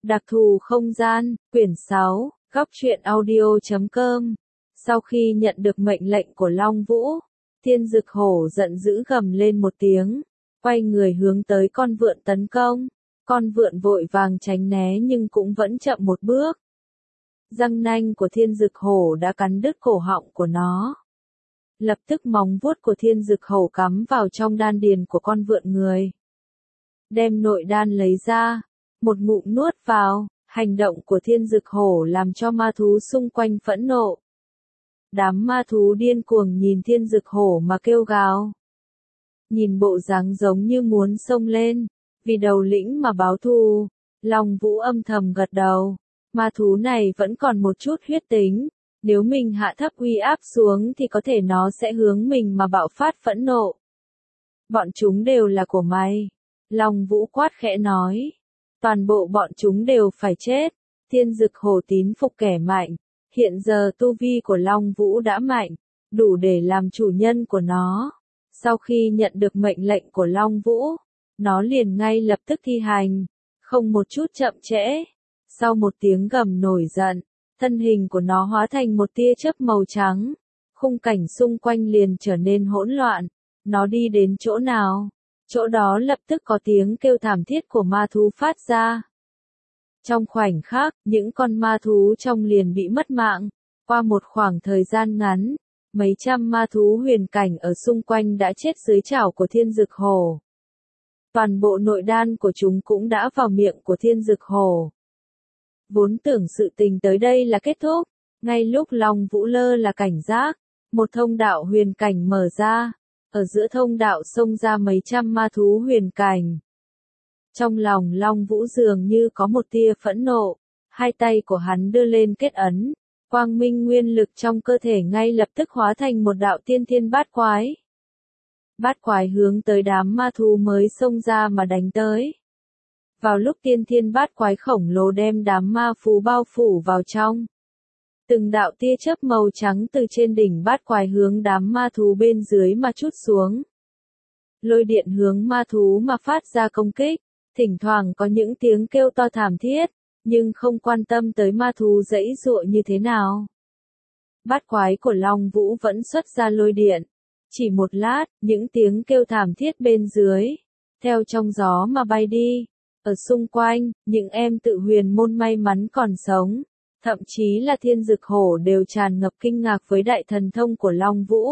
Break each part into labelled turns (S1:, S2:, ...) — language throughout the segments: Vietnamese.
S1: Đặc thù không gian, quyển 6, góc truyện audio.com. Sau khi nhận được mệnh lệnh của Long Vũ, Thiên Dực Hổ giận dữ gầm lên một tiếng, quay người hướng tới con vượn tấn công. Con vượn vội vàng tránh né nhưng cũng vẫn chậm một bước. Răng nanh của Thiên Dực Hổ đã cắn đứt cổ họng của nó. Lập tức móng vuốt của Thiên Dực Hổ cắm vào trong đan điền của con vượn người. Đem nội đan lấy ra, một ngụm nuốt vào. Hành động của Thiên Dực Hổ làm cho ma thú xung quanh phẫn nộ. Đám ma thú điên cuồng nhìn Thiên Dực Hổ mà kêu gào. Nhìn bộ dáng giống như muốn xông lên, vì đầu lĩnh mà báo thù. Long Vũ âm thầm gật đầu. Ma thú này vẫn còn một chút huyết tính. Nếu mình hạ thấp uy áp xuống thì có thể nó sẽ hướng mình mà bạo phát phẫn nộ. Bọn chúng đều là của mày. Long Vũ quát khẽ nói. Toàn bộ bọn chúng đều phải chết. Thiên Dực Hổ tín phục kẻ mạnh. Hiện giờ tu vi của Long Vũ đã mạnh, đủ để làm chủ nhân của nó. Sau khi nhận được mệnh lệnh của Long Vũ, nó liền ngay lập tức thi hành, không một chút chậm trễ. Sau một tiếng gầm nổi giận, thân hình của nó hóa thành một tia chớp màu trắng. Khung cảnh xung quanh liền trở nên hỗn loạn. Nó đi đến chỗ nào? Chỗ đó lập tức có tiếng kêu thảm thiết của ma thú phát ra. Trong khoảnh khắc, những con ma thú trong liền bị mất mạng. Qua một khoảng thời gian ngắn, mấy trăm ma thú huyền cảnh ở xung quanh đã chết dưới chảo của Thiên Dực Hổ. Toàn bộ nội đan của chúng cũng đã vào miệng của Thiên Dực Hổ. Vốn tưởng sự tình tới đây là kết thúc, ngay lúc Long Vũ lơ là cảnh giác, một thông đạo huyền cảnh mở ra. Ở giữa thông đạo xông ra mấy trăm ma thú huyền cảnh. Trong lòng Long Vũ dường như có một tia phẫn nộ, hai tay của hắn đưa lên kết ấn, quang minh nguyên lực trong cơ thể ngay lập tức hóa thành một đạo tiên thiên bát quái. Bát quái hướng tới đám ma thú mới xông ra mà đánh tới. Vào lúc tiên thiên bát quái khổng lồ đem đám ma phù bao phủ vào trong. Từng đạo tia chớp màu trắng từ trên đỉnh bát quái hướng đám ma thú bên dưới mà trút xuống. Lôi điện hướng ma thú mà phát ra công kích, thỉnh thoảng có những tiếng kêu to thảm thiết, nhưng không quan tâm tới ma thú giãy giụa như thế nào. Bát quái của Long Vũ vẫn xuất ra lôi điện. Chỉ một lát, những tiếng kêu thảm thiết bên dưới, theo trong gió mà bay đi. Ở xung quanh, những em tự huyền môn may mắn còn sống. Thậm chí là Thiên Dực Hổ đều tràn ngập kinh ngạc với đại thần thông của Long Vũ.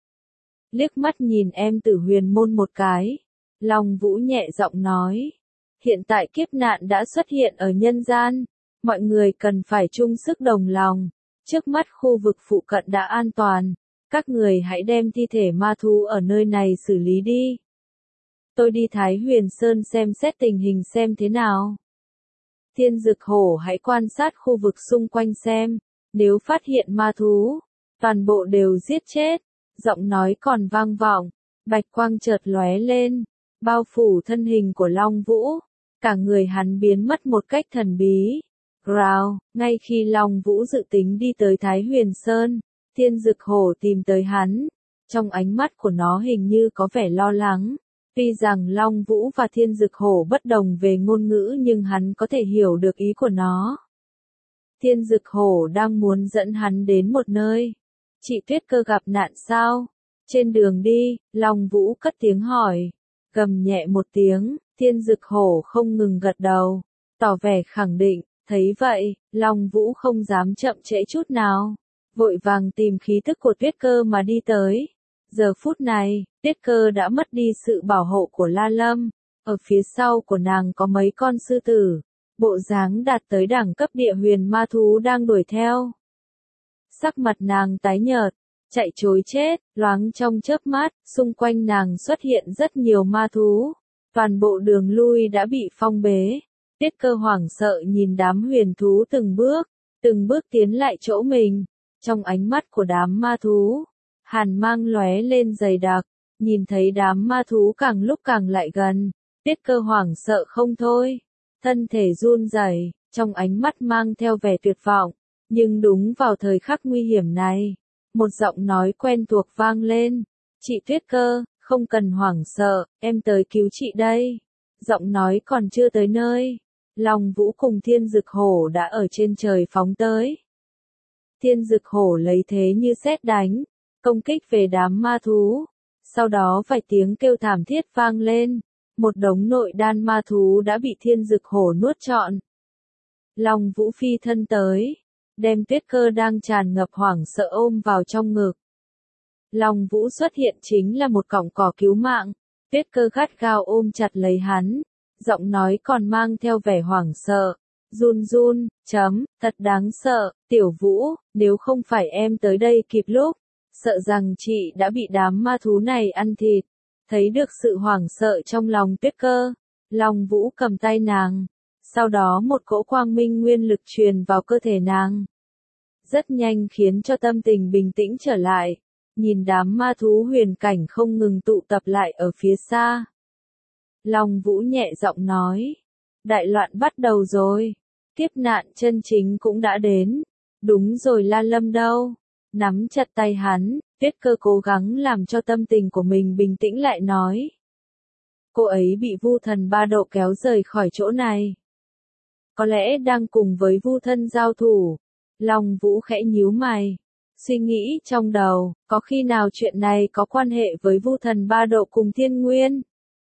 S1: Liếc mắt nhìn em tử huyền môn một cái, Long Vũ nhẹ giọng nói. Hiện tại kiếp nạn đã xuất hiện ở nhân gian, mọi người cần phải chung sức đồng lòng. Trước mắt khu vực phụ cận đã an toàn, các người hãy đem thi thể ma thú ở nơi này xử lý đi. Tôi đi Thái Huyền Sơn xem xét tình hình xem thế nào. Thiên Dực Hổ hãy quan sát khu vực xung quanh xem, nếu phát hiện ma thú, toàn bộ đều giết chết. Giọng nói còn vang vọng, bạch quang chợt lóe lên, bao phủ thân hình của Long Vũ, cả người hắn biến mất một cách thần bí. Rào, ngay khi Long Vũ dự tính đi tới Thái Huyền Sơn, Thiên Dực Hổ tìm tới hắn, trong ánh mắt của nó hình như có vẻ lo lắng. Tuy rằng Long Vũ và Thiên Dực Hổ bất đồng về ngôn ngữ nhưng hắn có thể hiểu được ý của nó. Thiên Dực Hổ đang muốn dẫn hắn đến một nơi. Chị Tuyết Cơ gặp nạn sao? Trên đường đi, Long Vũ cất tiếng hỏi. Gầm nhẹ một tiếng, Thiên Dực Hổ không ngừng gật đầu, tỏ vẻ khẳng định. Thấy vậy, Long Vũ không dám chậm trễ chút nào, vội vàng tìm khí tức của Tuyết Cơ mà đi tới. Giờ phút này, Tuyết Cơ đã mất đi sự bảo hộ của La Lâm, ở phía sau của nàng có mấy con sư tử, bộ dáng đạt tới đẳng cấp địa huyền ma thú đang đuổi theo. Sắc mặt nàng tái nhợt, chạy trối chết, loáng trong chớp mắt, xung quanh nàng xuất hiện rất nhiều ma thú, toàn bộ đường lui đã bị phong bế. Tuyết Cơ hoảng sợ nhìn đám huyền thú từng bước tiến lại chỗ mình. Trong ánh mắt của đám ma thú, hàn mang lóe lên dày đặc, nhìn thấy đám ma thú càng lúc càng lại gần, Tuyết Cơ hoảng sợ không thôi, thân thể run rẩy, trong ánh mắt mang theo vẻ tuyệt vọng. Nhưng đúng vào thời khắc nguy hiểm này, một giọng nói quen thuộc vang lên. Chị Tuyết Cơ, không cần hoảng sợ, em tới cứu chị đây. Giọng nói còn chưa tới nơi, Long Vũ cùng Thiên Dực Hổ đã ở trên trời phóng tới. Thiên Dực Hổ lấy thế như sét đánh, công kích về đám ma thú. Sau đó vài tiếng kêu thảm thiết vang lên, một đống nội đan ma thú đã bị Thiên Dực Hổ nuốt trọn. Long Vũ phi thân tới, đem Tuyết Cơ đang tràn ngập hoảng sợ ôm vào trong ngực. Long Vũ xuất hiện chính là một cọng cỏ cứu mạng, Tuyết Cơ gắt gao ôm chặt lấy hắn, giọng nói còn mang theo vẻ hoảng sợ. Run run, thật đáng sợ, Tiểu Vũ, nếu không phải em tới đây kịp lúc, sợ rằng chị đã bị đám ma thú này ăn thịt. Thấy được sự hoảng sợ trong lòng Tuyết Cơ, Long Vũ cầm tay nàng, sau đó một cỗ quang minh nguyên lực truyền vào cơ thể nàng. Rất nhanh khiến cho tâm tình bình tĩnh trở lại, nhìn đám ma thú huyền cảnh không ngừng tụ tập lại ở phía xa. Long Vũ nhẹ giọng nói, đại loạn bắt đầu rồi, kiếp nạn chân chính cũng đã đến. Đúng rồi, La Lâm đâu? Nắm chặt tay hắn, Tuyết Cơ cố gắng làm cho tâm tình của mình bình tĩnh lại nói. Cô ấy bị Vu Thần Ba Độ kéo rời khỏi chỗ này. Có lẽ đang cùng với Vu Thân giao thủ. Long Vũ khẽ nhíu mày, suy nghĩ trong đầu, có khi nào chuyện này có quan hệ với Vu Thần Ba Độ cùng Thiên Nguyên?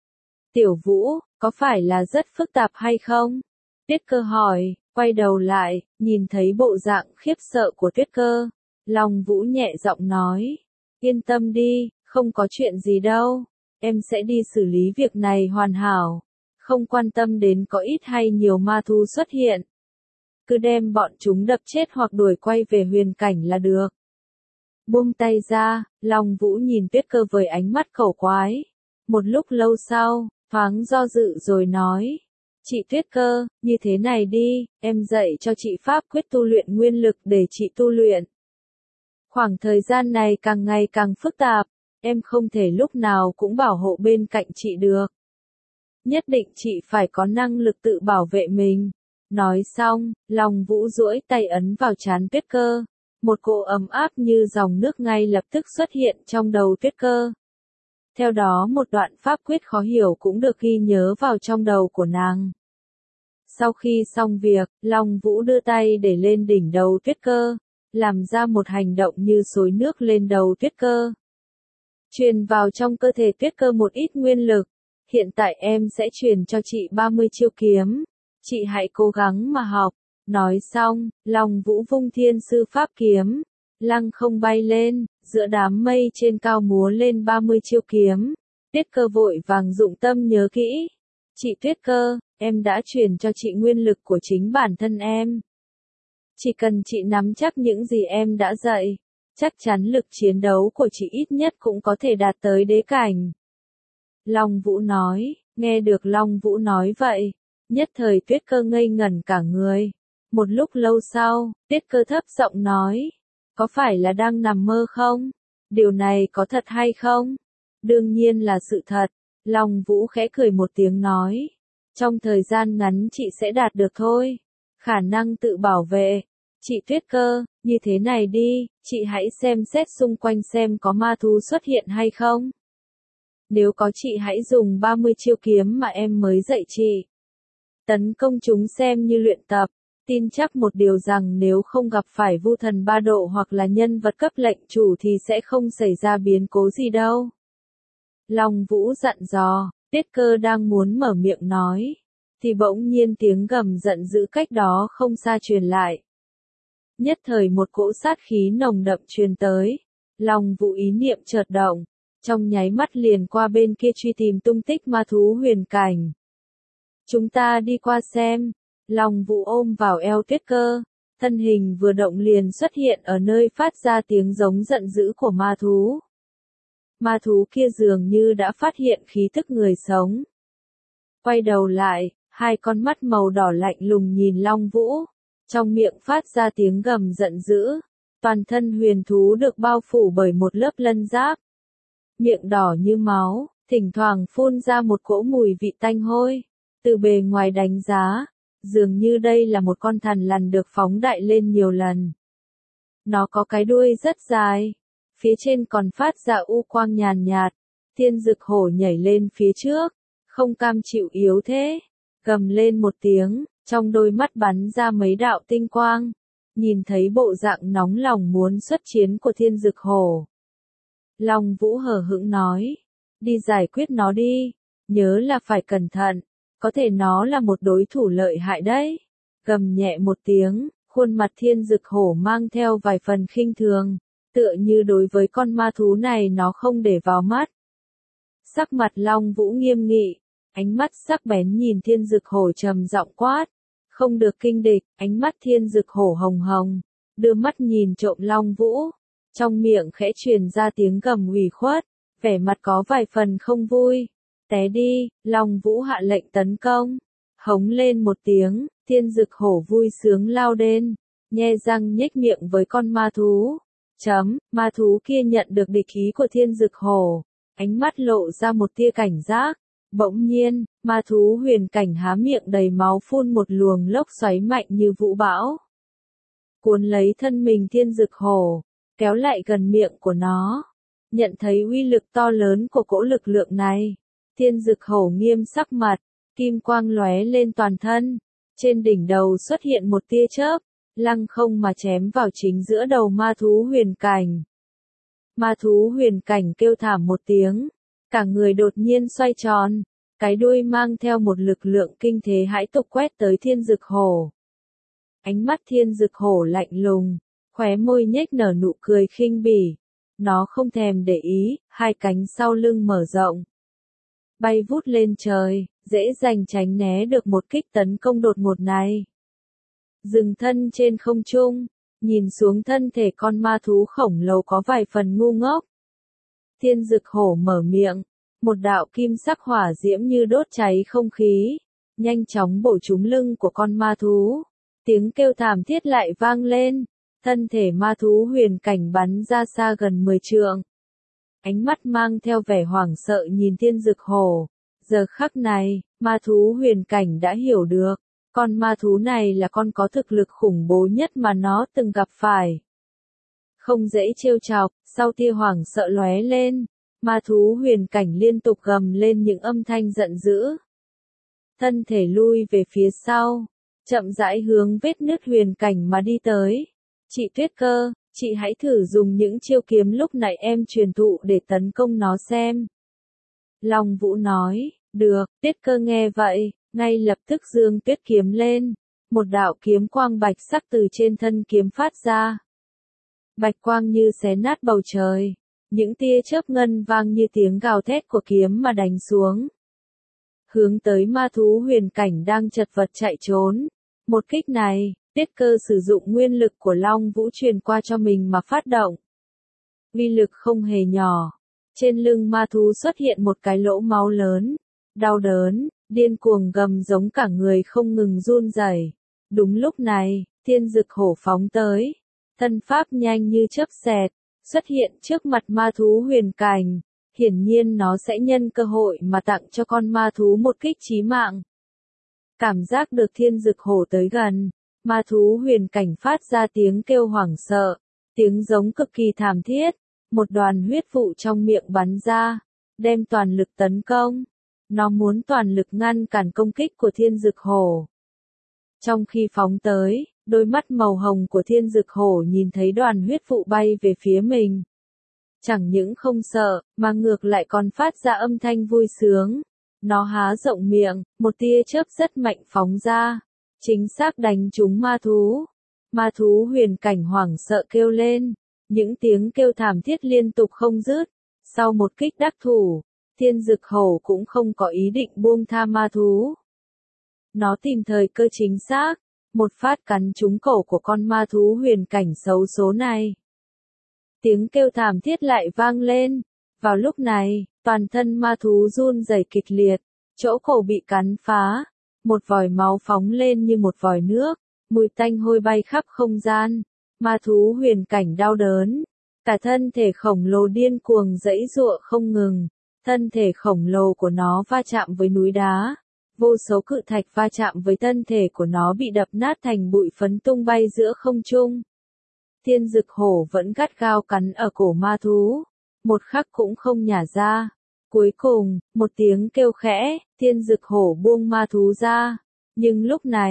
S1: Tiểu Vũ, có phải là rất phức tạp hay không? Tuyết Cơ hỏi, quay đầu lại, nhìn thấy bộ dạng khiếp sợ của Tuyết Cơ. Long Vũ nhẹ giọng nói, yên tâm đi, không có chuyện gì đâu, em sẽ đi xử lý việc này hoàn hảo, không quan tâm đến có ít hay nhiều ma thú xuất hiện. Cứ đem bọn chúng đập chết hoặc đuổi quay về huyền cảnh là được. Buông tay ra, Long Vũ nhìn Tuyết Cơ với ánh mắt khẩu quái. Một lúc lâu sau, thoáng do dự rồi nói, chị Tuyết Cơ, như thế này đi, em dạy cho chị pháp quyết tu luyện nguyên lực để chị tu luyện. Khoảng thời gian này càng ngày càng phức tạp, em không thể lúc nào cũng bảo hộ bên cạnh chị được. Nhất định chị phải có năng lực tự bảo vệ mình. Nói xong, Long Vũ duỗi tay ấn vào trán Tuyết Cơ. Một cỗ ấm áp như dòng nước ngay lập tức xuất hiện trong đầu Tuyết Cơ. Theo đó một đoạn pháp quyết khó hiểu cũng được ghi nhớ vào trong đầu của nàng. Sau khi xong việc, Long Vũ đưa tay để lên đỉnh đầu Tuyết Cơ, làm ra một hành động như xối nước lên đầu Tuyết Cơ. Truyền vào trong cơ thể Tuyết Cơ một ít nguyên lực. Hiện tại em sẽ truyền cho chị 30 chiêu kiếm. Chị hãy cố gắng mà học. Nói xong, Long Vũ vung Thiên Sư Pháp kiếm, lăng không bay lên, giữa đám mây trên cao múa lên 30 chiêu kiếm. Tuyết Cơ vội vàng dụng tâm nhớ kỹ. Chị Tuyết Cơ, em đã truyền cho chị nguyên lực của chính bản thân em. Chỉ cần chị nắm chắc những gì em đã dạy, chắc chắn lực chiến đấu của chị ít nhất cũng có thể đạt tới đế cảnh. Long Vũ nói, nghe được Long Vũ nói vậy, nhất thời Tuyết Cơ ngây ngẩn cả người. Một lúc lâu sau, Tuyết Cơ thấp giọng nói, có phải là đang nằm mơ không? Điều này có thật hay không? Đương nhiên là sự thật. Long Vũ khẽ cười một tiếng nói, trong thời gian ngắn chị sẽ đạt được thôi. Khả năng tự bảo vệ. Chị Tuyết Cơ, như thế này đi, chị hãy xem xét xung quanh xem có ma thú xuất hiện hay không. Nếu có chị hãy dùng 30 chiêu kiếm mà em mới dạy chị. Tấn công chúng xem như luyện tập. Tin chắc một điều rằng nếu không gặp phải Vu Thần Ba Độ hoặc là nhân vật cấp lệnh chủ thì sẽ không xảy ra biến cố gì đâu. Long Vũ dặn dò, Tuyết Cơ đang muốn mở miệng nói, thì bỗng nhiên tiếng gầm giận dữ cách đó không xa truyền lại. Nhất thời một cỗ sát khí nồng đậm truyền tới, Long Vũ ý niệm chợt động, trong nháy mắt liền qua bên kia truy tìm tung tích ma thú huyền cảnh. Chúng ta đi qua xem. Long Vũ ôm vào eo Tuyết Cơ, thân hình vừa động liền xuất hiện ở nơi phát ra tiếng giống giận dữ của ma thú. Ma thú kia dường như đã phát hiện khí thức người sống. Quay đầu lại, hai con mắt màu đỏ lạnh lùng nhìn Long Vũ, trong miệng phát ra tiếng gầm giận dữ. Toàn thân huyền thú được bao phủ bởi một lớp lân giáp. Miệng đỏ như máu, thỉnh thoảng phun ra một cỗ mùi vị tanh hôi. Từ bề ngoài đánh giá, dường như đây là một con thằn lằn được phóng đại lên nhiều lần. Nó có cái đuôi rất dài, phía trên còn phát ra u quang nhàn nhạt. Thiên Dực Hổ nhảy lên phía trước, không cam chịu yếu thế, gầm lên một tiếng, trong đôi mắt bắn ra mấy đạo tinh quang, nhìn thấy bộ dạng nóng lòng muốn xuất chiến của Thiên Dực Hổ. Long Vũ hờ hững nói, đi giải quyết nó đi, nhớ là phải cẩn thận, có thể nó là một đối thủ lợi hại đấy. Gầm nhẹ một tiếng, khuôn mặt Thiên Dực Hổ mang theo vài phần khinh thường, tựa như đối với con ma thú này nó không để vào mắt. Sắc mặt Long Vũ nghiêm nghị, ánh mắt sắc bén nhìn Thiên Dực Hổ trầm giọng quát, không được kinh địch. Ánh mắt Thiên Dực Hổ hồng hồng, đưa mắt nhìn trộm Long Vũ, trong miệng khẽ truyền ra tiếng gầm ủy khuất, vẻ mặt có vài phần không vui. Té đi. Long Vũ hạ lệnh tấn công, hống lên một tiếng, Thiên Dực Hổ vui sướng lao đến, nhe răng nhếch miệng với con ma thú. Ma thú kia nhận được địch ý của Thiên Dực Hổ, ánh mắt lộ ra một tia cảnh giác. Bỗng nhiên, ma thú huyền cảnh há miệng đầy máu phun một luồng lốc xoáy mạnh như vũ bão, cuốn lấy thân mình Thiên Dực Hổ, kéo lại gần miệng của nó. Nhận thấy uy lực to lớn của cỗ lực lượng này, Thiên Dực Hổ nghiêm sắc mặt, kim quang lóe lên toàn thân, trên đỉnh đầu xuất hiện một tia chớp, lăng không mà chém vào chính giữa đầu ma thú huyền cảnh. Ma thú huyền cảnh kêu thảm một tiếng, cả người đột nhiên xoay tròn, cái đuôi mang theo một lực lượng kinh thế hãi tục quét tới Thiên Dực Hổ. Ánh mắt Thiên Dực Hổ lạnh lùng, khóe môi nhếch nở nụ cười khinh bỉ, nó không thèm để ý, hai cánh sau lưng mở rộng, bay vút lên trời, dễ dàng tránh né được một kích tấn công đột ngột này. Dừng thân trên không trung, nhìn xuống thân thể con ma thú khổng lồ có vài phần ngu ngốc. Thiên Dực Hổ mở miệng, một đạo kim sắc hỏa diễm như đốt cháy không khí, nhanh chóng bổ trúng lưng của con ma thú. Tiếng kêu thảm thiết lại vang lên, thân thể ma thú huyền cảnh bắn ra xa gần 10 trượng. Ánh mắt mang theo vẻ hoảng sợ nhìn Thiên Dực Hổ. Giờ khắc này, ma thú huyền cảnh đã hiểu được, con ma thú này là con có thực lực khủng bố nhất mà nó từng gặp phải. Không dễ trêu chọc. Sau tia hoảng sợ lóe lên, ma thú huyền cảnh liên tục gầm lên những âm thanh giận dữ. Thân thể lui về phía sau, chậm rãi hướng vết nứt huyền cảnh mà đi tới. Chị Tuyết Cơ, chị hãy thử dùng những chiêu kiếm lúc nãy em truyền thụ để tấn công nó xem. Long Vũ nói, được. Tuyết Cơ nghe vậy, ngay lập tức giương tuyết kiếm lên, một đạo kiếm quang bạch sắc từ trên thân kiếm phát ra. Bạch quang như xé nát bầu trời, những tia chớp ngân vang như tiếng gào thét của kiếm mà đánh xuống. Hướng tới ma thú huyền cảnh đang chật vật chạy trốn. Một kích này, Tuyết Cơ sử dụng nguyên lực của Long Vũ truyền qua cho mình mà phát động. Uy lực không hề nhỏ. Trên lưng ma thú xuất hiện một cái lỗ máu lớn. Đau đớn, điên cuồng gầm giống cả người không ngừng run rẩy. Đúng lúc này, Thiên Dực Hổ phóng tới. Thân pháp nhanh như chớp xẹt, xuất hiện trước mặt ma thú huyền cảnh. Hiển nhiên nó sẽ nhân cơ hội mà tặng cho con ma thú một kích chí mạng. Cảm giác được Thiên Dực Hổ tới gần, ma thú huyền cảnh phát ra tiếng kêu hoảng sợ, tiếng giống cực kỳ thảm thiết, một đoàn huyết vụ trong miệng bắn ra, đem toàn lực tấn công. Nó muốn toàn lực ngăn cản công kích của Thiên Dực Hổ. Trong khi phóng tới, đôi mắt màu hồng của Thiên Dực Hổ nhìn thấy đoàn huyết vụ bay về phía mình. Chẳng những không sợ, mà ngược lại còn phát ra âm thanh vui sướng. Nó há rộng miệng, một tia chớp rất mạnh phóng ra, chính xác đánh trúng ma thú. Ma thú huyền cảnh hoảng sợ kêu lên, những tiếng kêu thảm thiết liên tục không dứt. Sau một kích đắc thủ, Thiên Dực Hổ cũng không có ý định buông tha ma thú. Nó tìm thời cơ chính xác, một phát cắn trúng cổ của con ma thú huyền cảnh xấu số này. Tiếng kêu thảm thiết lại vang lên. Vào lúc này, toàn thân ma thú run rẩy kịch liệt, chỗ cổ bị cắn phá, một vòi máu phóng lên như một vòi nước, mùi tanh hôi bay khắp không gian. Ma thú huyền cảnh đau đớn, cả thân thể khổng lồ điên cuồng giãy giụa không ngừng, thân thể khổng lồ của nó va chạm với núi đá, vô số cự thạch va chạm với thân thể của nó bị đập nát thành bụi phấn tung bay giữa không trung. Thiên Dực Hổ vẫn gắt gao cắn ở cổ ma thú, một khắc cũng không nhả ra. Cuối cùng, một tiếng kêu khẽ, Thiên Dực Hổ buông ma thú ra. Nhưng lúc này,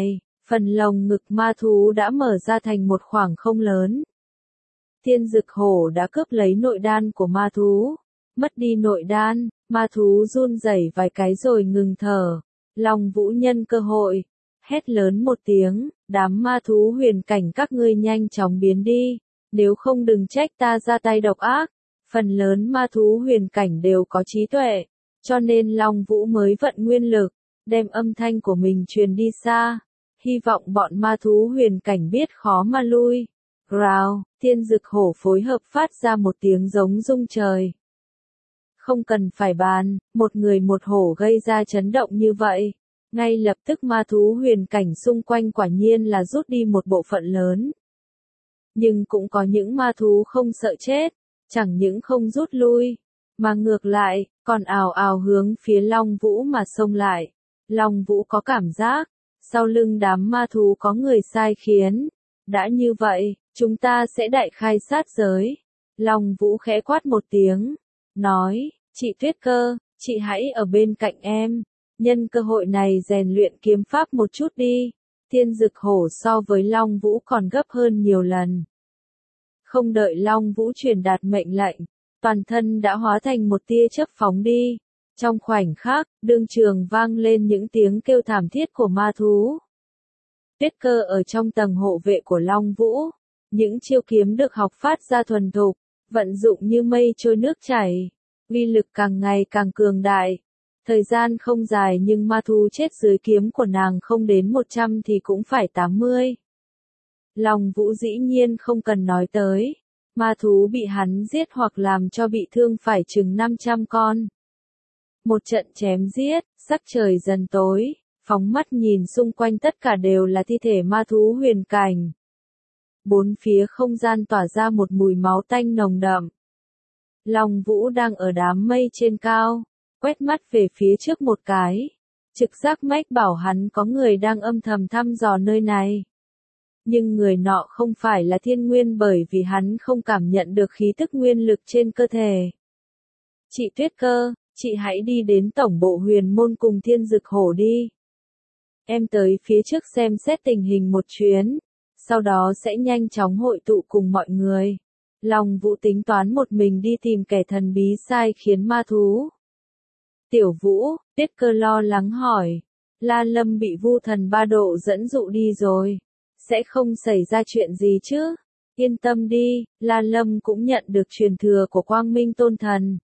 S1: Phần lồng ngực ma thú đã mở ra thành một khoảng không lớn. Thiên dực hổ đã cướp lấy nội đan của ma thú. Mất đi nội đan, ma thú run rẩy vài cái rồi ngừng thở. Long Vũ nhân cơ hội, hét lớn một tiếng, đám ma thú huyền cảnh các ngươi nhanh chóng biến đi, nếu không đừng trách ta ra tay độc ác. Phần lớn ma thú huyền cảnh đều có trí tuệ, cho nên Long Vũ mới vận nguyên lực, đem âm thanh của mình truyền đi xa. Hy vọng bọn ma thú huyền cảnh biết khó mà lui. Growl, thiên dực hổ phối hợp phát ra một tiếng giống rung trời. Không cần phải bàn, một người một hổ gây ra chấn động như vậy. Ngay lập tức ma thú huyền cảnh xung quanh quả nhiên là rút đi một bộ phận lớn. Nhưng cũng có những ma thú không sợ chết, chẳng những không rút lui, mà ngược lại, còn ào ào hướng phía Long Vũ mà xông lại. Long Vũ có cảm giác, sau lưng đám ma thú có người sai khiến. Đã như vậy, chúng ta sẽ đại khai sát giới. Long Vũ khẽ quát một tiếng, nói, chị Tuyết Cơ, chị hãy ở bên cạnh em. Nhân cơ hội này rèn luyện kiếm pháp một chút đi. Thiên dực hổ so với Long Vũ còn gấp hơn nhiều lần. Không đợi Long Vũ truyền đạt mệnh lệnh, toàn thân đã hóa thành một tia chớp phóng đi. Trong khoảnh khắc, đương trường vang lên những tiếng kêu thảm thiết của ma thú. Tuyết Cơ ở trong tầng hộ vệ của Long Vũ. Những chiêu kiếm được học phát ra thuần thục, vận dụng như mây trôi nước chảy. Uy lực càng ngày càng cường đại. Thời gian không dài nhưng ma thú chết dưới kiếm của nàng không đến 100 thì cũng phải 80. Long Vũ dĩ nhiên không cần nói tới. Ma thú bị hắn giết hoặc làm cho bị thương phải chừng 500 con. Một trận chém giết, sắc trời dần tối, phóng mắt nhìn xung quanh tất cả đều là thi thể ma thú huyền cảnh. Bốn phía không gian tỏa ra một mùi máu tanh nồng đậm. Long Vũ đang ở đám mây trên cao, quét mắt về phía trước một cái. Trực giác mách bảo hắn có người đang âm thầm thăm dò nơi này. Nhưng người nọ không phải là Thiên Nguyên bởi vì hắn không cảm nhận được khí tức nguyên lực trên cơ thể. Chị Tuyết Cơ, chị hãy đi đến tổng bộ huyền môn cùng thiên dực hổ đi. Em tới phía trước xem xét tình hình một chuyến, sau đó sẽ nhanh chóng hội tụ cùng mọi người. Long Vũ tính toán một mình đi tìm kẻ thần bí sai khiến ma thú. Tiểu Vũ, Tuyết Cơ lo lắng hỏi, La Lâm bị Vu Thần Ba Độ dẫn dụ đi rồi, sẽ không xảy ra chuyện gì chứ? Yên tâm đi, La Lâm cũng nhận được truyền thừa của Quang Minh Tôn Thần.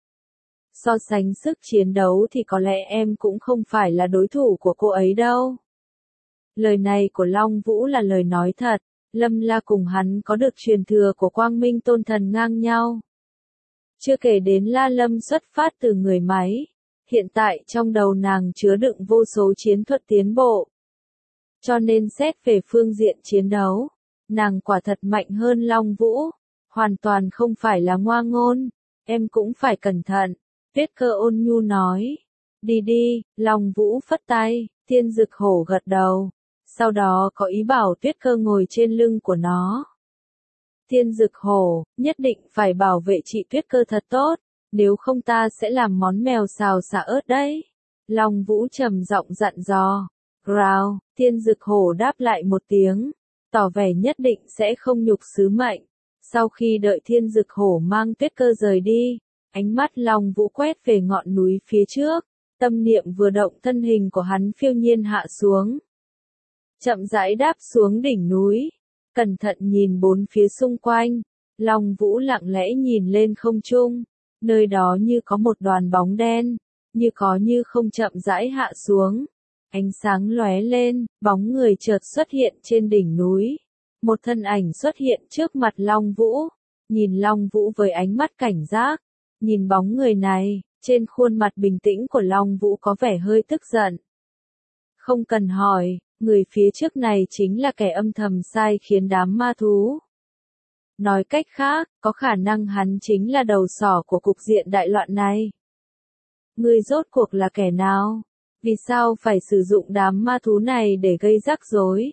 S1: So sánh sức chiến đấu thì có lẽ em cũng không phải là đối thủ của cô ấy đâu. Lời này của Long Vũ là lời nói thật, Lâm La cùng hắn có được truyền thừa của Quang Minh Tôn Thần ngang nhau. Chưa kể đến La Lâm xuất phát từ người máy, hiện tại trong đầu nàng chứa đựng vô số chiến thuật tiến bộ. Cho nên xét về phương diện chiến đấu, nàng quả thật mạnh hơn Long Vũ, hoàn toàn không phải là ngoa ngôn, em cũng phải cẩn thận. Tuyết Cơ ôn nhu nói, đi đi, Long Vũ phất tay, thiên dực hổ gật đầu, sau đó có ý bảo Tuyết Cơ ngồi trên lưng của nó. Thiên dực hổ, nhất định phải bảo vệ chị Tuyết Cơ thật tốt, nếu không ta sẽ làm món mèo xào xả ớt đấy. Long Vũ trầm giọng dặn dò. Growl, thiên dực hổ đáp lại một tiếng, tỏ vẻ nhất định sẽ không nhục sứ mệnh. Sau khi đợi thiên dực hổ mang Tuyết Cơ rời đi, ánh mắt Long Vũ quét về ngọn núi phía trước, tâm niệm vừa động thân hình của hắn phiêu nhiên hạ xuống. Chậm rãi đáp xuống đỉnh núi, cẩn thận nhìn bốn phía xung quanh, Long Vũ lặng lẽ nhìn lên không trung, nơi đó như có một đoàn bóng đen, như có như không chậm rãi hạ xuống. Ánh sáng lóe lên, bóng người chợt xuất hiện trên đỉnh núi. Một thân ảnh xuất hiện trước mặt Long Vũ, nhìn Long Vũ với ánh mắt cảnh giác. Nhìn bóng người này, trên khuôn mặt bình tĩnh của Long Vũ có vẻ hơi tức giận. Không cần hỏi, người phía trước này chính là kẻ âm thầm sai khiến đám ma thú. Nói cách khác, có khả năng hắn chính là đầu sỏ của cục diện đại loạn này. Ngươi rốt cuộc là kẻ nào? Vì sao phải sử dụng đám ma thú này để gây rắc rối?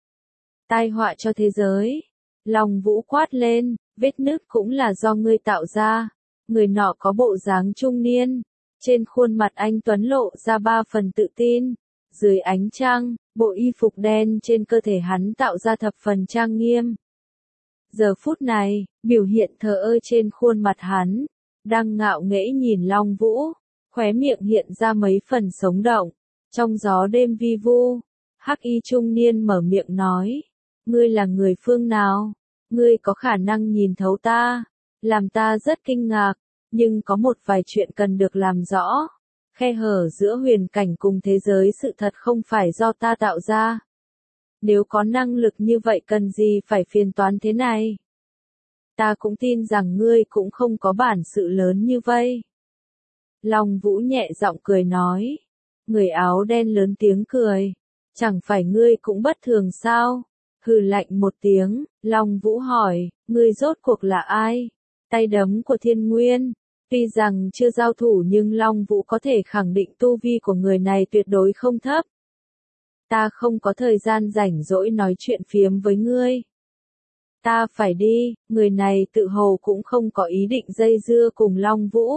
S1: Tai họa cho thế giới. Long Vũ quát lên, vết nứt cũng là do ngươi tạo ra. Người nọ có bộ dáng trung niên. Trên khuôn mặt anh tuấn lộ ra 3 phần tự tin. Dưới ánh trăng, bộ y phục đen trên cơ thể hắn tạo ra thập phần trang nghiêm. Giờ phút này, biểu hiện thờ ơ trên khuôn mặt hắn, đang ngạo nghễ nhìn Long Vũ, khóe miệng hiện ra mấy phần sống động. Trong gió đêm vi vu, hắc y trung niên mở miệng nói, ngươi là người phương nào? Ngươi có khả năng nhìn thấu ta, làm ta rất kinh ngạc, nhưng có một vài chuyện cần được làm rõ. Khe hở giữa huyền cảnh cùng thế giới sự thật không phải do ta tạo ra. Nếu có năng lực như vậy cần gì phải phiền toán thế này? Ta cũng tin rằng ngươi cũng không có bản sự lớn như vậy. Long Vũ nhẹ giọng cười nói. Người áo đen lớn tiếng cười. Chẳng phải ngươi cũng bất thường sao? Hừ lạnh một tiếng, Long Vũ hỏi, ngươi rốt cuộc là ai? Tay đấm của Thiên Nguyên. Tuy rằng chưa giao thủ nhưng Long Vũ có thể khẳng định tu vi của người này tuyệt đối không thấp. Ta không có thời gian rảnh rỗi nói chuyện phiếm với ngươi. Ta phải đi, người này tự hồ cũng không có ý định dây dưa cùng Long Vũ.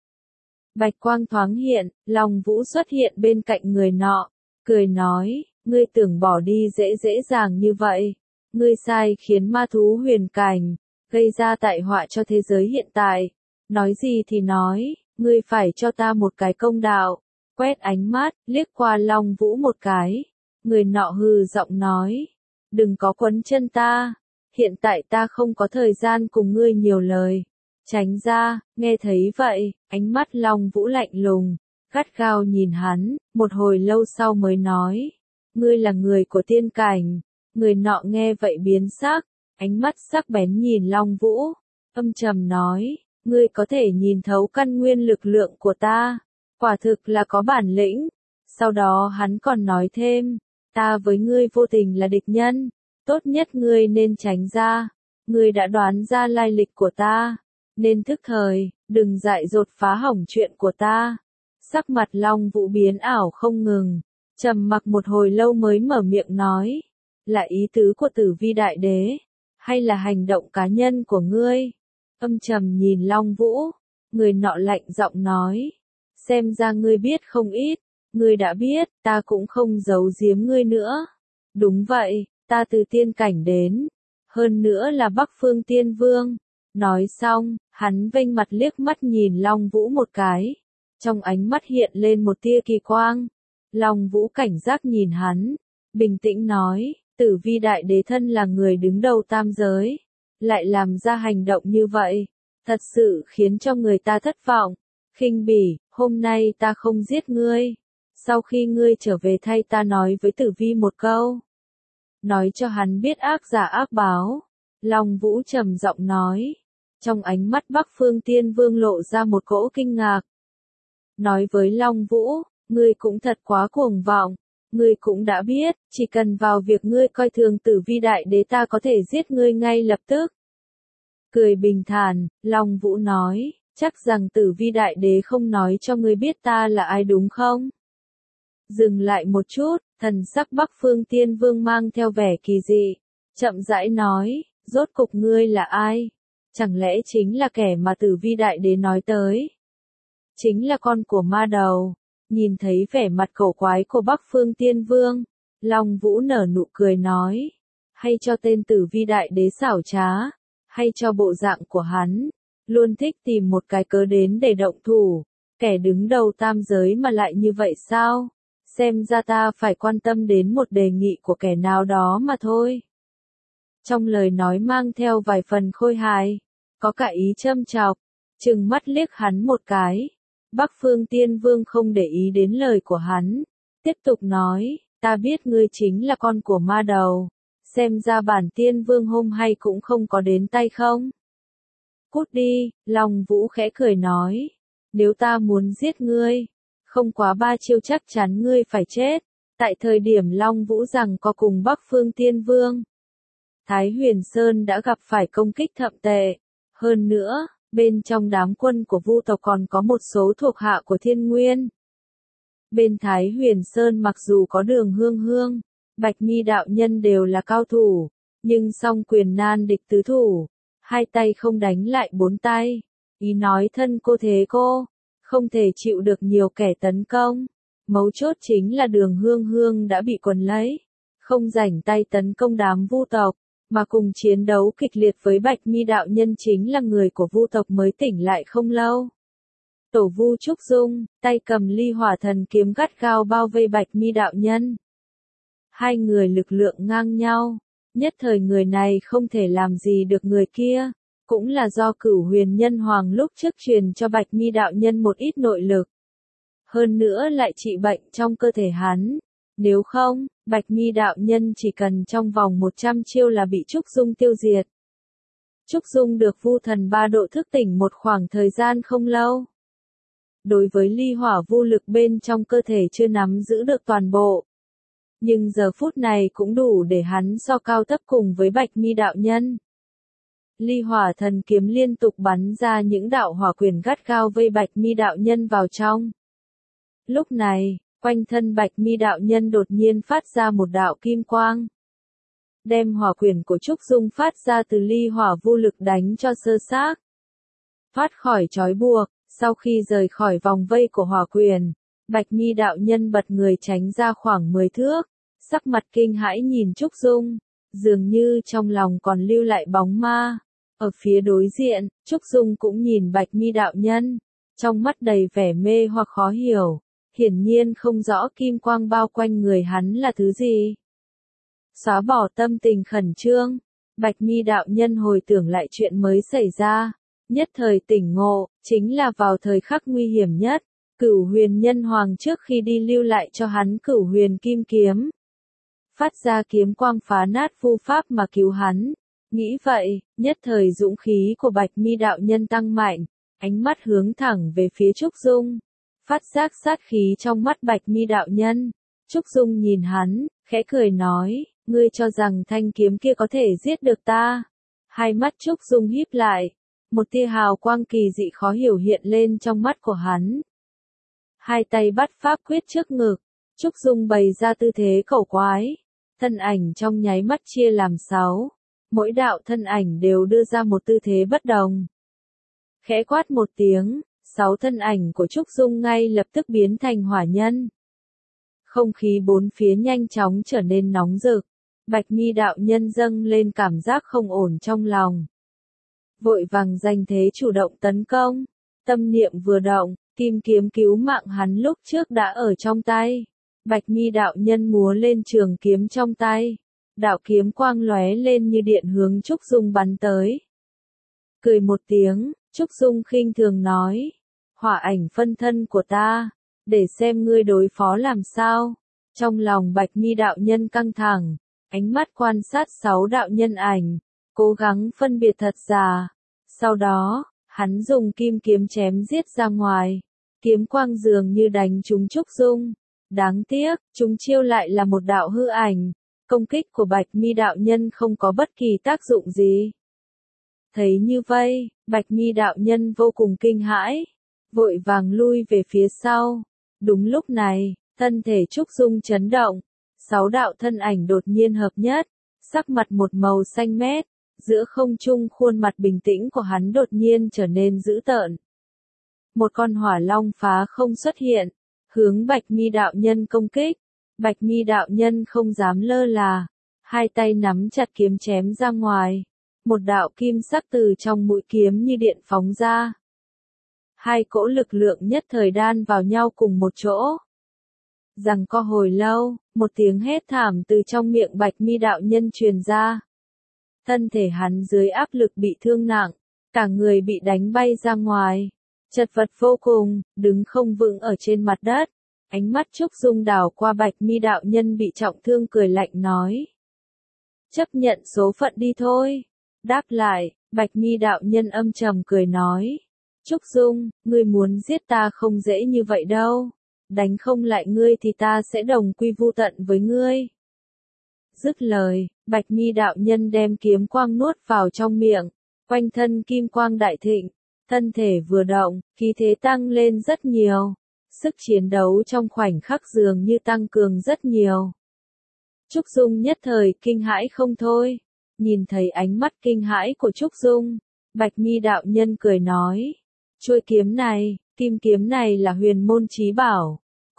S1: Bạch quang thoáng hiện, Long Vũ xuất hiện bên cạnh người nọ, cười nói, ngươi tưởng bỏ đi dễ dàng như vậy. Ngươi sai khiến ma thú huyền cảnh, gây ra tai họa cho thế giới hiện tại. Nói gì thì nói, ngươi phải cho ta một cái công đạo. Quét ánh mắt, liếc qua Long Vũ một cái. Người nọ hừ giọng nói, đừng có quấn chân ta. Hiện tại ta không có thời gian cùng ngươi nhiều lời. Tránh ra, nghe thấy vậy, ánh mắt Long Vũ lạnh lùng, gắt gao nhìn hắn, một hồi lâu sau mới nói, ngươi là người của tiên cảnh. Người nọ nghe vậy biến sắc, ánh mắt sắc bén nhìn Long Vũ, âm trầm nói, ngươi có thể nhìn thấu căn nguyên lực lượng của ta, quả thực là có bản lĩnh. Sau đó hắn còn nói thêm, ta với ngươi vô tình là địch nhân, tốt nhất ngươi nên tránh ra. Ngươi đã đoán ra lai lịch của ta, nên thức thời, đừng dại dột phá hỏng chuyện của ta. Sắc mặt Long Vũ biến ảo không ngừng, trầm mặc một hồi lâu mới mở miệng nói, là ý tứ của Tử Vi Đại Đế, hay là hành động cá nhân của ngươi? Âm trầm nhìn Long Vũ, người nọ lạnh giọng nói, xem ra ngươi biết không ít, ngươi đã biết, ta cũng không giấu giếm ngươi nữa. Đúng vậy, ta từ tiên cảnh đến, hơn nữa là Bắc Phương Tiên Vương. Nói xong, hắn vênh mặt liếc mắt nhìn Long Vũ một cái, trong ánh mắt hiện lên một tia kỳ quang. Long Vũ cảnh giác nhìn hắn, bình tĩnh nói, Tử Vi Đại Đế thân là người đứng đầu tam giới, lại làm ra hành động như vậy, thật sự khiến cho người ta thất vọng. Khinh bỉ, hôm nay ta không giết ngươi, sau khi ngươi trở về thay ta nói với Tử Vi một câu, nói cho hắn biết ác giả ác báo. Long Vũ trầm giọng nói, trong ánh mắt Bắc Phương Tiên Vương lộ ra một cỗ kinh ngạc. Nói với Long Vũ, ngươi cũng thật quá cuồng vọng, ngươi cũng đã biết, chỉ cần vào việc ngươi coi thường Tử Vi Đại Đế ta có thể giết ngươi ngay lập tức. Cười bình thản, Long Vũ nói, chắc rằng Tử Vi Đại Đế không nói cho ngươi biết ta là ai đúng không? Dừng lại một chút, thần sắc Bắc Phương Tiên Vương mang theo vẻ kỳ dị, chậm rãi nói, rốt cục ngươi là ai? Chẳng lẽ chính là kẻ mà Tử Vi Đại Đế nói tới? Chính là con của ma đầu. Nhìn thấy vẻ mặt cổ quái của Bắc Phương Tiên Vương, Long Vũ nở nụ cười nói, hay cho tên Tử Vi Đại Đế xảo trá, hay cho bộ dạng của hắn, luôn thích tìm một cái cớ đến để động thủ, kẻ đứng đầu tam giới mà lại như vậy sao? Xem ra ta phải quan tâm đến một đề nghị của kẻ nào đó mà thôi. Trong lời nói mang theo vài phần khôi hài, có cả ý châm chọc, trừng mắt liếc hắn một cái. Bắc Phương Tiên Vương không để ý đến lời của hắn, tiếp tục nói, ta biết ngươi chính là con của ma đầu, xem ra bản Tiên Vương hôm hay cũng không có đến tay không? Cút đi, Long Vũ khẽ cười nói, nếu ta muốn giết ngươi, không quá 3 chiêu chắc chắn ngươi phải chết. Tại thời điểm Long Vũ rằng có cùng Bắc Phương Tiên Vương, Thái Huyền Sơn đã gặp phải công kích thậm tệ, hơn nữa, bên trong đám quân của Vu tộc còn có một số thuộc hạ của Thiên Nguyên. Bên Thái Huyền Sơn mặc dù có Đường Hương Hương, Bạch Mi đạo nhân đều là cao thủ, nhưng song quyền nan địch tứ thủ, hai tay không đánh lại bốn tay, ý nói thân cô thế cô, không thể chịu được nhiều kẻ tấn công. Mấu chốt chính là Đường Hương Hương đã bị quần lấy, không rảnh tay tấn công đám Vu tộc, mà cùng chiến đấu kịch liệt với Bạch Mi đạo nhân chính là người của Vu tộc mới tỉnh lại không lâu. Tổ Vu Trúc Dung, tay cầm Ly Hỏa Thần kiếm gắt gao bao vây Bạch Mi đạo nhân. Hai người lực lượng ngang nhau, nhất thời người này không thể làm gì được người kia, cũng là do Cửu Huyền Nhân Hoàng lúc trước truyền cho Bạch Mi đạo nhân một ít nội lực. Hơn nữa lại trị bệnh trong cơ thể hắn. Nếu không, Bạch Mi đạo nhân chỉ cần trong vòng 100 chiêu là bị Trúc Dung tiêu diệt. Trúc Dung được Vu Thần 3 độ thức tỉnh một khoảng thời gian không lâu. Đối với ly hỏa vu lực bên trong cơ thể chưa nắm giữ được toàn bộ. Nhưng giờ phút này cũng đủ để hắn so cao thấp cùng với Bạch Mi đạo nhân. Ly Hỏa Thần kiếm liên tục bắn ra những đạo hỏa quyền gắt gao vây Bạch Mi đạo nhân vào trong. Lúc này, quanh thân Bạch Mi đạo nhân đột nhiên phát ra một đạo kim quang. Đem hỏa quyền của Trúc Dung phát ra từ ly hỏa vu lực đánh cho sơ xác. Thoát khỏi trói buộc, sau khi rời khỏi vòng vây của hỏa quyền, Bạch Mi đạo nhân bật người tránh ra khoảng 10 thước, sắc mặt kinh hãi nhìn Trúc Dung, dường như trong lòng còn lưu lại bóng ma. Ở phía đối diện, Trúc Dung cũng nhìn Bạch Mi đạo nhân, trong mắt đầy vẻ mê hoặc khó hiểu, hiển nhiên không rõ kim quang bao quanh người hắn là thứ gì. Xóa bỏ tâm tình khẩn trương, Bạch Mi đạo nhân hồi tưởng lại chuyện mới xảy ra, nhất thời tỉnh ngộ, chính là vào thời khắc nguy hiểm nhất, Cửu Huyền Nhân Hoàng trước khi đi lưu lại cho hắn Cửu Huyền Kim Kiếm. Phát ra kiếm quang phá nát vu pháp mà cứu hắn. Nghĩ vậy, nhất thời dũng khí của Bạch Mi đạo nhân tăng mạnh, ánh mắt hướng thẳng về phía Trúc Dung. Phát giác sát khí trong mắt Bạch Mi đạo nhân. Trúc Dung nhìn hắn, khẽ cười nói, ngươi cho rằng thanh kiếm kia có thể giết được ta. Hai mắt Trúc Dung híp lại, một tia hào quang kỳ dị khó hiểu hiện lên trong mắt của hắn. Hai tay bắt pháp quyết trước ngực, Trúc Dung bày ra tư thế cẩu quái. Thân ảnh trong nháy mắt chia làm 6. Mỗi đạo thân ảnh đều đưa ra một tư thế bất đồng. Khẽ quát một tiếng, 6 thân ảnh của Trúc Dung ngay lập tức biến thành hỏa nhân. Không khí bốn phía nhanh chóng trở nên nóng rực. Bạch Mi đạo nhân dâng lên cảm giác không ổn trong lòng. Vội vàng giành thế chủ động tấn công. Tâm niệm vừa động, kim kiếm cứu mạng hắn lúc trước đã ở trong tay. Bạch Mi đạo nhân múa lên trường kiếm trong tay. Đạo kiếm quang lóe lên như điện hướng Trúc Dung bắn tới. Cười một tiếng, Trúc Dung khinh thường nói. Hỏa ảnh phân thân của ta, để xem ngươi đối phó làm sao. Trong lòng Bạch Mi đạo nhân căng thẳng, ánh mắt quan sát 6 đạo nhân ảnh, cố gắng phân biệt thật giả. Sau đó, hắn dùng kim kiếm chém giết ra ngoài. Kiếm quang dường như đánh trúng Trúc Dung. Đáng tiếc, chúng chiêu lại là một đạo hư ảnh. Công kích của Bạch Mi đạo nhân không có bất kỳ tác dụng gì. Thấy như vậy, Bạch Mi đạo nhân vô cùng kinh hãi, vội vàng lui về phía sau. Đúng lúc này, thân thể Trúc Dung chấn động, 6 đạo thân ảnh đột nhiên hợp nhất, sắc mặt một màu xanh mét, giữa không trung khuôn mặt bình tĩnh của hắn đột nhiên trở nên dữ tợn. Một con hỏa long phá không xuất hiện, hướng Bạch Mi đạo nhân công kích. Bạch Mi đạo nhân không dám lơ là, hai tay nắm chặt kiếm chém ra ngoài. Một đạo kim sắc từ trong mũi kiếm như điện phóng ra. Hai cỗ lực lượng nhất thời đan vào nhau cùng một chỗ. Giằng co hồi lâu, một tiếng hét thảm từ trong miệng Bạch Mi đạo nhân truyền ra. Thân thể hắn dưới áp lực bị thương nặng, cả người bị đánh bay ra ngoài, chật vật vô cùng, đứng không vững ở trên mặt đất. Ánh mắt Trúc Dung đảo qua Bạch Mi đạo nhân bị trọng thương cười lạnh nói. Chấp nhận số phận đi thôi. Đáp lại, Bạch Mi đạo nhân âm trầm cười nói. Trúc Dung, ngươi muốn giết ta không dễ như vậy đâu. Đánh không lại ngươi thì ta sẽ đồng quy vu tận với ngươi. Dứt lời, Bạch Mi đạo nhân đem kiếm quang nuốt vào trong miệng, quanh thân kim quang đại thịnh, thân thể vừa động, khí thế tăng lên rất nhiều. Sức chiến đấu trong khoảnh khắc dường như tăng cường rất nhiều. Trúc Dung nhất thời kinh hãi không thôi. Nhìn thấy ánh mắt kinh hãi của Trúc Dung, Bạch Mi đạo nhân cười nói. Chuôi kiếm này, kim kiếm này là huyền môn chí bảo.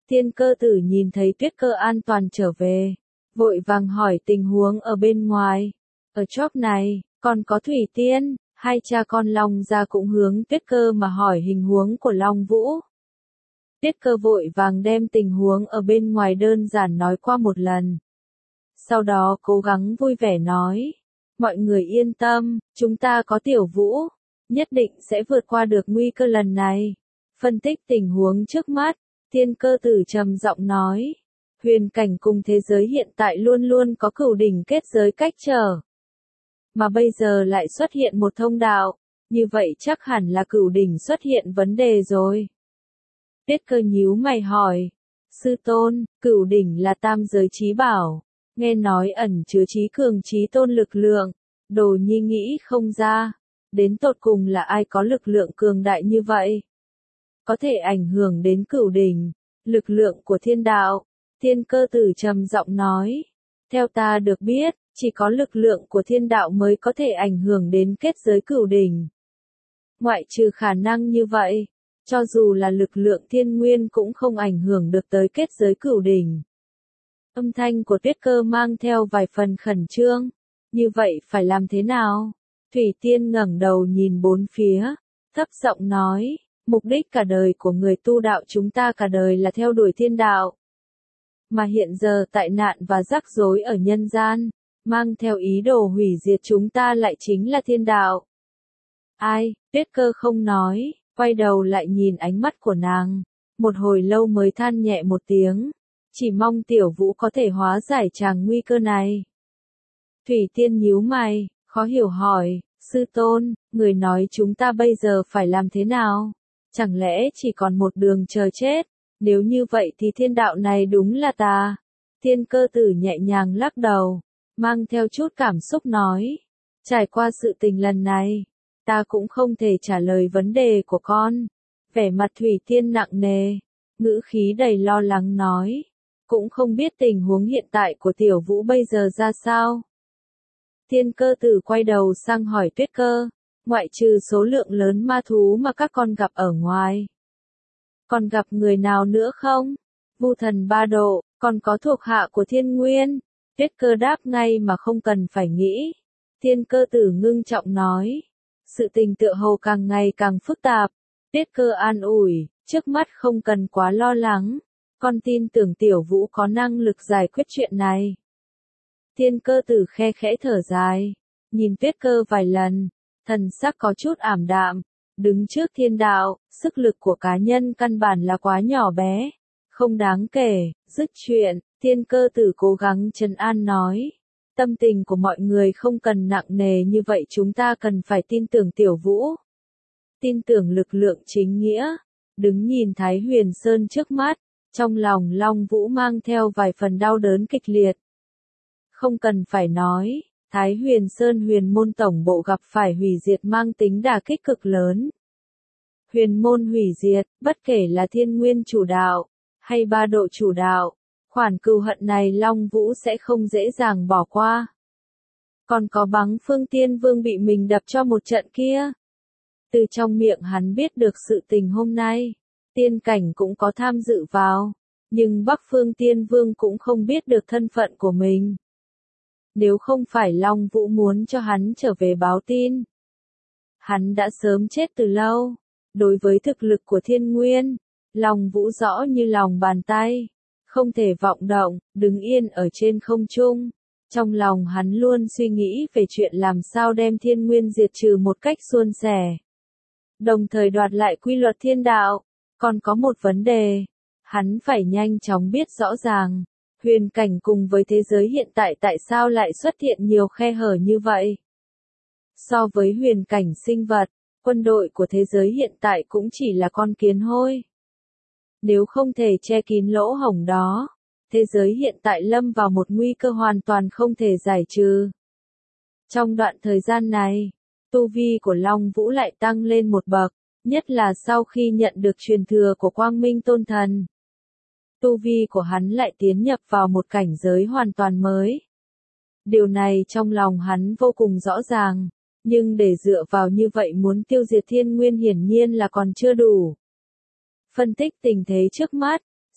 S1: Thiên Cơ Tử nhìn thấy Tuyết Cơ an toàn trở về, vội vàng hỏi tình huống ở bên ngoài. Ở chóp này, còn có Thủy Tiên, hai cha con Long gia cũng hướng Tuyết Cơ mà hỏi hình huống của Long Vũ. Tuyết Cơ vội vàng đem tình huống ở bên ngoài đơn giản nói qua một lần. Sau đó cố gắng vui vẻ nói, mọi người yên tâm, chúng ta có Tiểu Vũ, nhất định sẽ vượt qua được nguy cơ lần này. Phân tích tình huống trước mắt, Thiên Cơ Tử trầm giọng nói, huyền cảnh cùng thế giới hiện tại luôn luôn có cửu đỉnh kết giới cách trở. Mà bây giờ lại xuất hiện một thông đạo, như vậy chắc hẳn là cửu đỉnh xuất hiện vấn đề rồi. Tuyết Cơ nhíu mày hỏi, sư tôn, cửu đỉnh là tam giới chí bảo, nghe nói ẩn chứa chí cường chí tôn lực lượng, Đồ Nhi nghĩ không ra, đến tột cùng là ai có lực lượng cường đại như vậy? Có thể ảnh hưởng đến cửu đỉnh, lực lượng của thiên đạo. Thiên Cơ Tử trầm giọng nói, theo ta được biết, chỉ có lực lượng của thiên đạo mới có thể ảnh hưởng đến kết giới cửu đỉnh. Ngoại trừ khả năng như vậy, cho dù là lực lượng thiên nguyên cũng không ảnh hưởng được tới kết giới cửu đỉnh. Âm thanh của Tuyết Cơ mang theo vài phần khẩn trương, như vậy phải làm thế nào? Thủy Tiên ngẩng đầu nhìn bốn phía, thấp giọng nói, mục đích cả đời của người tu đạo chúng ta cả đời là theo đuổi thiên đạo. Mà hiện giờ tại nạn và rắc rối ở nhân gian, mang theo ý đồ hủy diệt chúng ta lại chính là thiên đạo. Ai? Tuyết Cơ không nói, quay đầu lại nhìn ánh mắt của nàng, một hồi lâu mới than nhẹ một tiếng, chỉ mong Tiểu Vũ có thể hóa giải tràng nguy cơ này. Thủy Tiên nhíu mày, khó hiểu hỏi, sư tôn, người nói chúng ta bây giờ phải làm thế nào? Chẳng lẽ chỉ còn một đường chờ chết? Nếu như vậy thì thiên đạo này đúng là ta. Thiên Cơ Tử nhẹ nhàng lắc đầu, mang theo chút cảm xúc nói, trải qua sự tình lần này, ta cũng không thể trả lời vấn đề của con. Vẻ mặt Thủy Tiên nặng nề, ngữ khí đầy lo lắng nói, cũng không biết tình huống hiện tại của Tiểu Vũ bây giờ ra sao. Thiên Cơ Tử quay đầu sang hỏi Tuyết Cơ, ngoại trừ số lượng lớn ma thú mà các con gặp ở ngoài, còn gặp người nào nữa không? Vu thần ba độ, còn có thuộc hạ của Thiên Nguyên. Tuyết Cơ đáp ngay mà không cần phải nghĩ. Thiên Cơ Tử ngưng trọng nói, sự tình tựa hồ càng ngày càng phức tạp. Tuyết Cơ an ủi, trước mắt không cần quá lo lắng, con tin tưởng Tiểu Vũ có năng lực giải quyết chuyện này. Thiên Cơ Tử khe khẽ thở dài, nhìn Tuyết Cơ vài lần, thần sắc có chút ảm đạm. Đứng trước thiên đạo, sức lực của cá nhân căn bản là quá nhỏ bé, không đáng kể. Dứt chuyện, Thiên Cơ Tử cố gắng trấn an nói, tâm tình của mọi người không cần nặng nề như vậy, chúng ta cần phải tin tưởng Tiểu Vũ, tin tưởng lực lượng chính nghĩa. Đứng nhìn Thái Huyền Sơn trước mắt, trong lòng Long Vũ mang theo vài phần đau đớn kịch liệt. Không cần phải nói, Thái Huyền Sơn huyền môn tổng bộ gặp phải hủy diệt mang tính đả kích cực lớn. Huyền môn hủy diệt, bất kể là Thiên Nguyên chủ đạo, hay ba độ chủ đạo, khoản cừu hận này Long Vũ sẽ không dễ dàng bỏ qua. Còn có Bắng Phương Tiên Vương bị mình đập cho một trận kia. Từ trong miệng hắn biết được sự tình hôm nay, tiên cảnh cũng có tham dự vào, nhưng Bắc Phương Tiên Vương cũng không biết được thân phận của mình. Nếu không phải Long Vũ muốn cho hắn trở về báo tin, hắn đã sớm chết từ lâu. Đối với thực lực của Thiên Nguyên, Long Vũ rõ như lòng bàn tay, không thể vọng động, đứng yên ở trên không trung. Trong lòng hắn luôn suy nghĩ về chuyện làm sao đem Thiên Nguyên diệt trừ một cách suôn sẻ, đồng thời đoạt lại quy luật thiên đạo. Còn có một vấn đề, hắn phải nhanh chóng biết rõ ràng, huyền cảnh cùng với thế giới hiện tại tại sao lại xuất hiện nhiều khe hở như vậy. So với huyền cảnh sinh vật, quân đội của thế giới hiện tại cũng chỉ là con kiến hôi. Nếu không thể che kín lỗ hổng đó, thế giới hiện tại lâm vào một nguy cơ hoàn toàn không thể giải trừ. Trong đoạn thời gian này, tu vi của Long Vũ lại tăng lên một bậc, nhất là sau khi nhận được truyền thừa của Quang Minh Tôn Thần. Tu vi của hắn lại tiến nhập vào một cảnh giới hoàn toàn mới. Điều này trong lòng hắn vô cùng rõ ràng, nhưng để dựa vào như vậy muốn tiêu diệt Thiên Nguyên hiển nhiên là còn chưa đủ. Phân tích tình thế trước mắt,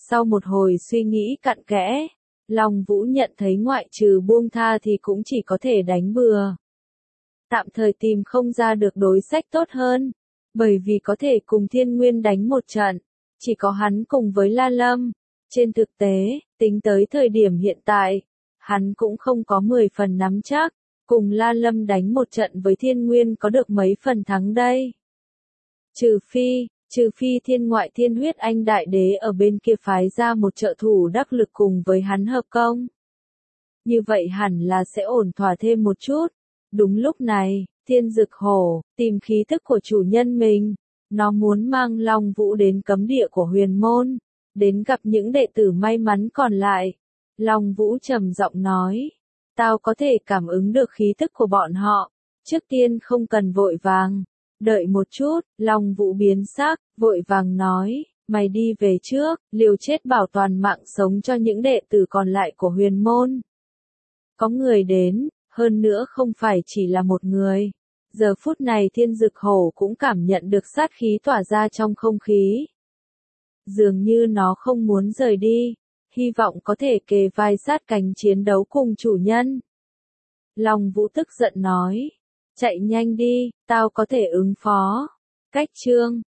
S1: Sau một hồi suy nghĩ cặn kẽ, Long Vũ nhận thấy ngoại trừ buông tha thì cũng chỉ có thể đánh bừa. Tạm thời tìm không ra được đối sách tốt hơn, bởi vì có thể cùng Thiên Nguyên đánh một trận, chỉ có hắn cùng với La Lâm. Trên thực tế, tính tới thời điểm hiện tại, hắn cũng không có 10 phần nắm chắc, cùng La Lâm đánh một trận với Thiên Nguyên có được mấy phần thắng đây. Trừ phi Thiên Ngoại Thiên Huyết Anh Đại Đế ở bên kia phái ra một trợ thủ đắc lực cùng với hắn hợp công. Như vậy hẳn là sẽ ổn thỏa thêm một chút. Đúng lúc này, Thiên Dực Hổ tìm khí tức của chủ nhân mình, nó muốn mang Long Vũ đến cấm địa của Huyền Môn, đến gặp những đệ tử may mắn còn lại. Long Vũ trầm giọng nói, tao có thể cảm ứng được khí tức của bọn họ, trước tiên không cần vội vàng. Đợi một chút, Long Vũ biến sắc, vội vàng nói, mày đi về trước, liều chết bảo toàn mạng sống cho những đệ tử còn lại của Huyền Môn. Có người đến, hơn nữa không phải chỉ là một người. Giờ phút này Thiên Dực Hổ cũng cảm nhận được sát khí tỏa ra trong không khí. Dường như nó không muốn rời đi, hy vọng có thể kề vai sát cánh chiến đấu cùng chủ nhân. Long Vũ tức giận nói, chạy nhanh đi, tao có thể ứng phó. Cách chương